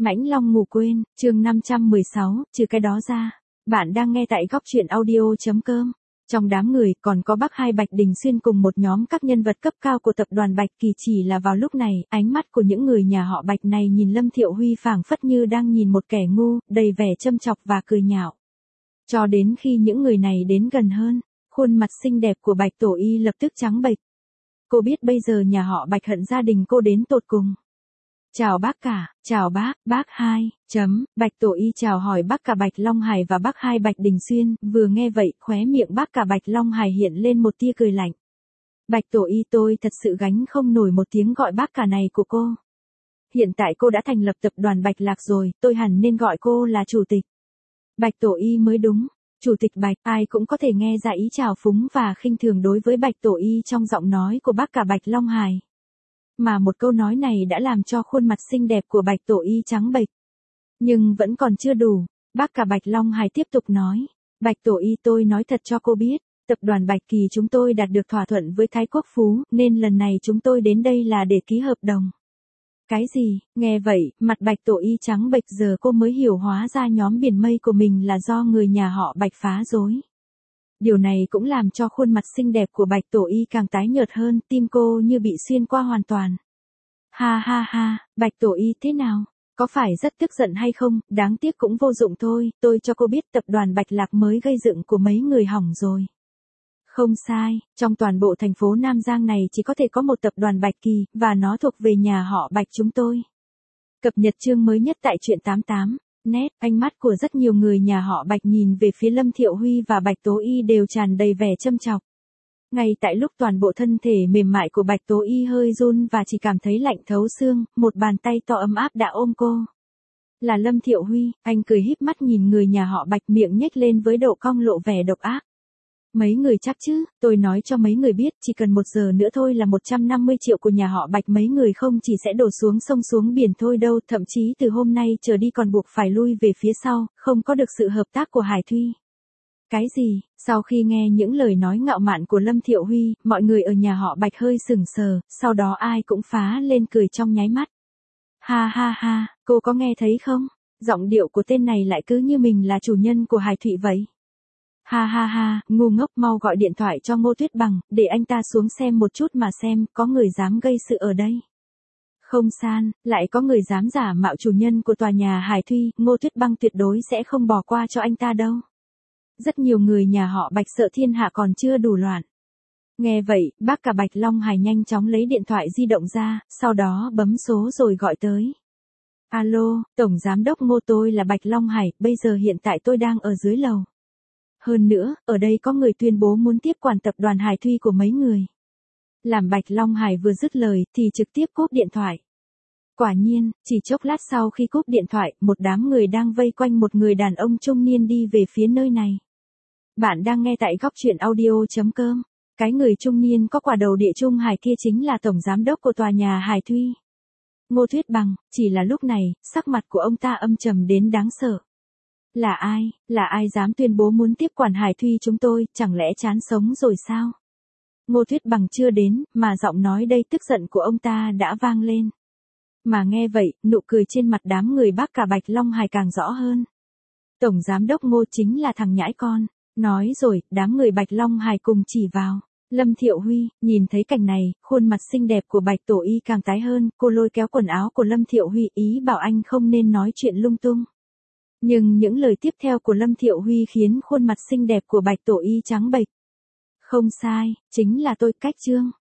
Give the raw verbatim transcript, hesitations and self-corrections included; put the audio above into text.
Mãnh Long ngủ quên, chương năm trăm mười sáu, trừ cái đó ra. Bạn đang nghe tại góc truyện audio.com. Trong đám người còn có bác Hai Bạch Đình Xuyên cùng một nhóm các nhân vật cấp cao của tập đoàn Bạch Kỳ. Chỉ là vào lúc này, ánh mắt của những người nhà họ Bạch này nhìn Lâm Thiệu Huy phảng phất như đang nhìn một kẻ ngu, đầy vẻ châm chọc và cười nhạo. Cho đến khi những người này đến gần hơn, khuôn mặt xinh đẹp của Bạch Tổ Y lập tức trắng bệch. Cô biết bây giờ nhà họ Bạch hận gia đình cô đến tột cùng. Chào bác cả, chào bác, bác Hai, chấm, Bạch Tổ Y chào hỏi bác cả Bạch Long Hải và bác Hai Bạch Đình Xuyên, vừa nghe vậy, khóe miệng bác cả Bạch Long Hải hiện lên một tia cười lạnh. Bạch Tổ Y tôi thật sự gánh không nổi một tiếng gọi bác cả này của cô. Hiện tại cô đã thành lập tập đoàn Bạch Lạc rồi, tôi hẳn nên gọi cô là chủ tịch. Bạch Tổ Y mới đúng, chủ tịch Bạch, ai cũng có thể nghe ra ý trào phúng và khinh thường đối với Bạch Tổ Y trong giọng nói của bác cả Bạch Long Hải. Mà một câu nói này đã làm cho khuôn mặt xinh đẹp của Bạch Tổ Y trắng bệch. Nhưng vẫn còn chưa đủ, bác cả Bạch Long Hải tiếp tục nói. Bạch Tổ Y tôi nói thật cho cô biết, tập đoàn Bạch Kỳ chúng tôi đạt được thỏa thuận với Thái Quốc Phú, nên lần này chúng tôi đến đây là để ký hợp đồng. Cái gì, nghe vậy, mặt Bạch Tổ Y trắng bệch giờ cô mới hiểu hóa ra nhóm biển mây của mình là do người nhà họ Bạch phá rối. Điều này cũng làm cho khuôn mặt xinh đẹp của Bạch Tổ Y càng tái nhợt hơn, tim cô như bị xuyên qua hoàn toàn. Ha ha ha, Bạch Tổ Y thế nào? Có phải rất tức giận hay không? Đáng tiếc cũng vô dụng thôi, tôi cho cô biết tập đoàn Bạch Lạc mới gây dựng của mấy người hỏng rồi. Không sai, trong toàn bộ thành phố Nam Giang này chỉ có thể có một tập đoàn Bạch Kỳ, và nó thuộc về nhà họ Bạch chúng tôi. Cập nhật chương mới nhất tại truyện tám mươi tám. Nét, ánh mắt của rất nhiều người nhà họ Bạch nhìn về phía Lâm Thiệu Huy và Bạch Tố Y đều tràn đầy vẻ châm chọc. Ngay tại lúc toàn bộ thân thể mềm mại của Bạch Tố Y hơi run và chỉ cảm thấy lạnh thấu xương, một bàn tay to ấm áp đã ôm cô. Là Lâm Thiệu Huy, anh cười híp mắt nhìn người nhà họ Bạch, miệng nhếch lên với độ cong lộ vẻ độc ác. Mấy người chắc chứ, tôi nói cho mấy người biết, chỉ cần một giờ nữa thôi là một trăm năm mươi triệu của nhà họ Bạch mấy người không chỉ sẽ đổ xuống sông xuống biển thôi đâu, thậm chí từ hôm nay trở đi còn buộc phải lui về phía sau, không có được sự hợp tác của Hải Thuy. Cái gì? Sau khi nghe những lời nói ngạo mạn của Lâm Thiệu Huy, mọi người ở nhà họ Bạch hơi sừng sờ, sau đó ai cũng phá lên cười trong nháy mắt. Ha ha ha, cô có nghe thấy không? Giọng điệu của tên này lại cứ như mình là chủ nhân của Hải Thụy vậy. Ha ha ha, ngu ngốc, mau gọi điện thoại cho Ngô Tuyết Bằng, để anh ta xuống xem một chút mà xem, có người dám gây sự ở đây. Không san, lại có người dám giả mạo chủ nhân của tòa nhà Hải Thuy, Ngô Tuyết Bằng tuyệt đối sẽ không bỏ qua cho anh ta đâu. Rất nhiều người nhà họ Bạch sợ thiên hạ còn chưa đủ loạn. Nghe vậy, bác cả Bạch Long Hải nhanh chóng lấy điện thoại di động ra, sau đó bấm số rồi gọi tới. Alo, Tổng Giám đốc Ngô, tôi là Bạch Long Hải, bây giờ hiện tại tôi đang ở dưới lầu. Hơn nữa, ở đây có người tuyên bố muốn tiếp quản tập đoàn Hải Thuy của mấy người. Làm Bạch Long Hải vừa dứt lời, thì trực tiếp cúp điện thoại. Quả nhiên, chỉ chốc lát sau khi cúp điện thoại, một đám người đang vây quanh một người đàn ông trung niên đi về phía nơi này. Bạn đang nghe tại góc truyện audio.com. Cái người trung niên có quả đầu địa trung hải kia chính là Tổng Giám đốc của tòa nhà Hải Thuy. Ngô Tuyết Bằng, chỉ là lúc này, sắc mặt của ông ta âm trầm đến đáng sợ. Là ai, là ai dám tuyên bố muốn tiếp quản Hải Thuy chúng tôi, chẳng lẽ chán sống rồi sao? Ngô Tuyết Bằng chưa đến, mà giọng nói đây tức giận của ông ta đã vang lên. Mà nghe vậy, nụ cười trên mặt đám người bác cả Bạch Long Hải càng rõ hơn. Tổng Giám đốc Ngô chính là thằng nhãi con. Nói rồi, đám người Bạch Long Hải cùng chỉ vào. Lâm Thiệu Huy, nhìn thấy cảnh này, khuôn mặt xinh đẹp của Bạch Tổ Y càng tái hơn, cô lôi kéo quần áo của Lâm Thiệu Huy, ý bảo anh không nên nói chuyện lung tung. Nhưng những lời tiếp theo của Lâm Thiệu Huy khiến khuôn mặt xinh đẹp của Bạch Tổ Y trắng bệch. Không sai, chính là tôi, cách chương.